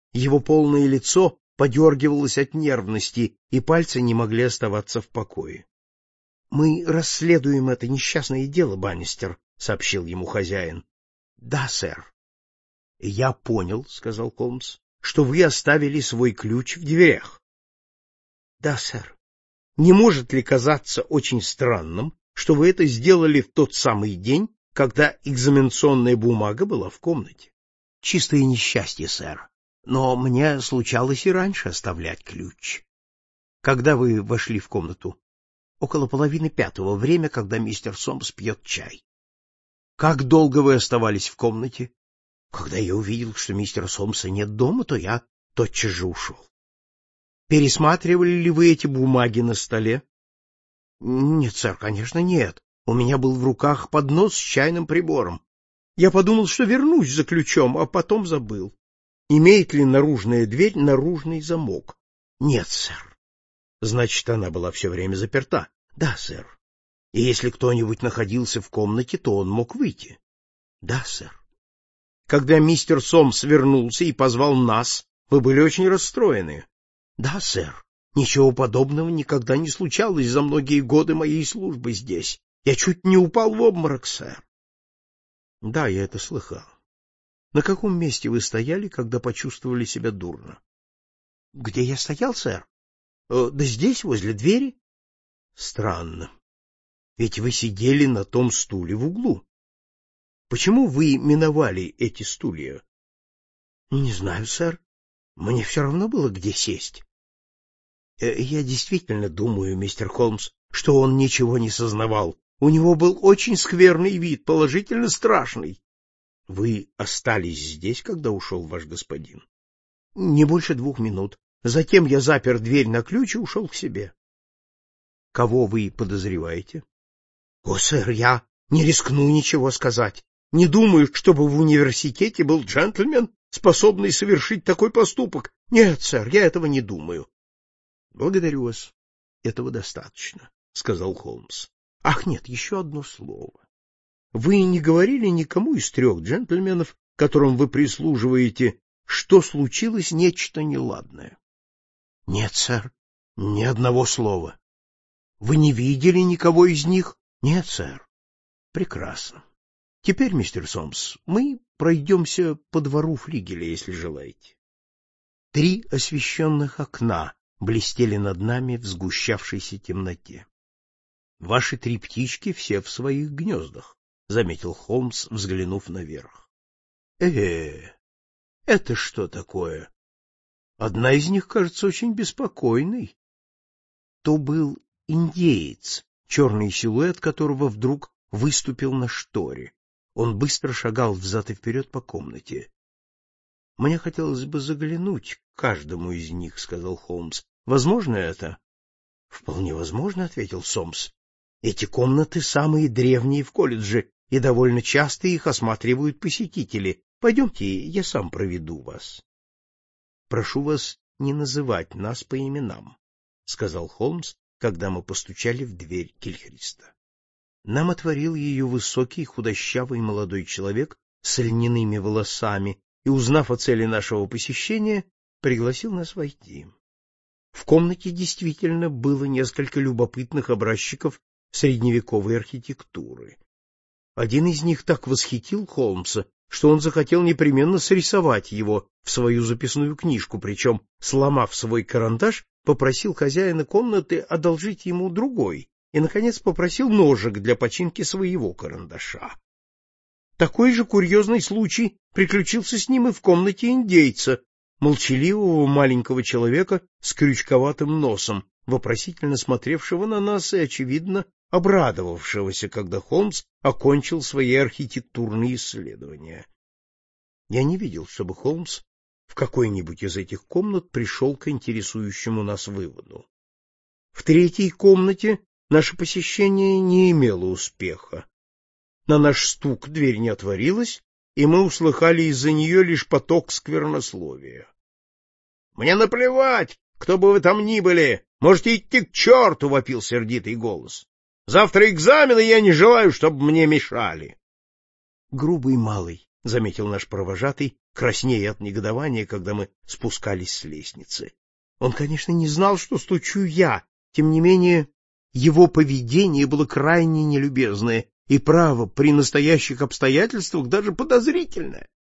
Его полное лицо подергивалось от нервности, и пальцы не могли оставаться в покое. — Мы расследуем это несчастное дело, Баннистер, — сообщил ему хозяин. — Да, сэр. — Я понял, — сказал Холмс, — что вы оставили свой ключ в дверях. — Да, сэр. Не может ли казаться очень странным, что вы это сделали в тот самый день, когда экзаменационная бумага была в комнате? — Чистое несчастье, сэр. Но мне случалось и раньше оставлять ключ. Когда вы вошли в комнату? Около 4:30, время, когда мистер Сомс пьет чай. Как долго вы оставались в комнате? Когда я увидел, что мистера Сомса нет дома, то я тотчас же ушел. Пересматривали ли вы эти бумаги на столе? Нет, сэр, конечно, нет. У меня был в руках поднос с чайным прибором. Я подумал, что вернусь за ключом, а потом забыл. Имеет ли наружная дверь наружный замок? Нет, сэр. Значит, она была все время заперта? Да, сэр. И если кто-нибудь находился в комнате, то он мог выйти? Да, сэр. Когда мистер Сомс вернулся и позвал нас, вы были очень расстроены? Да, сэр. Ничего подобного никогда не случалось за многие годы моей службы здесь. Я чуть не упал в обморок, сэр. Да, я это слыхал. На каком месте вы стояли, когда почувствовали себя дурно? Где я стоял, сэр? Да здесь, возле двери. Странно. Ведь вы сидели на том стуле в углу. Почему вы миновали эти стулья? Не знаю, сэр. Мне все равно было, где сесть. Я действительно думаю, мистер Холмс, что он ничего не сознавал. У него был очень скверный вид, положительно страшный. Вы остались здесь, когда ушел ваш господин? Не больше 2 минут. Затем я запер дверь на ключ и ушел к себе. Кого вы подозреваете? О, сэр, я не рискну ничего сказать. Не думаю, чтобы в университете был джентльмен, способный совершить такой поступок. Нет, сэр, я этого не думаю. Благодарю вас. Этого достаточно, сказал Холмс. Ах, нет, еще одно слово. Вы не говорили никому из 3 джентльменов, которым вы прислуживаете, что случилось нечто неладное? Нет, сэр, ни одного слова. Вы не видели никого из них? Нет, сэр. Прекрасно. Теперь, мистер Сомс, мы пройдемся по двору флигеля, если желаете. 3 освещенных окна блестели над нами в сгущавшейся темноте. Ваши 3 птички все в своих гнездах, заметил Холмс, взглянув наверх. Это что такое? Одна из них, кажется, очень беспокойной. То был индеец, черный силуэт которого вдруг выступил на шторе. Он быстро шагал взад и вперед по комнате. — Мне хотелось бы заглянуть к каждому из них, — сказал Холмс. — Возможно это? — Вполне возможно, — ответил Сомс. — Эти комнаты самые древние в колледже, и довольно часто их осматривают посетители. Пойдемте, я сам проведу вас. — Прошу вас не называть нас по именам, — сказал Холмс, когда мы постучали в дверь Гильхриста. Нам отворил ее высокий, худощавый молодой человек с льняными волосами и, узнав о цели нашего посещения, пригласил нас войти. В комнате действительно было несколько любопытных образчиков средневековой архитектуры. Один из них так восхитил Холмса, что он захотел непременно срисовать его в свою записную книжку, причем, сломав свой карандаш, попросил хозяина комнаты одолжить ему другой и, наконец, попросил ножик для починки своего карандаша. Такой же курьезный случай приключился с ним и в комнате индейца, молчаливого маленького человека с крючковатым носом, вопросительно смотревшего на нас и, очевидно, обрадовавшегося, когда Холмс окончил свои архитектурные исследования. Я не видел, чтобы Холмс в какой-нибудь из этих комнат пришел к интересующему нас выводу. В 3-й комнате наше посещение не имело успеха. На наш стук дверь не отворилась, и мы услыхали из-за нее лишь поток сквернословия. — Мне наплевать, кто бы вы там ни были, можете идти к черту, — вопил сердитый голос. — Завтра экзамены, я не желаю, чтобы мне мешали. — Грубый малый, — заметил наш провожатый, краснея от негодования, когда мы спускались с лестницы. Он, конечно, не знал, что стучу я, тем не менее его поведение было крайне нелюбезное и, право, при настоящих обстоятельствах даже подозрительное.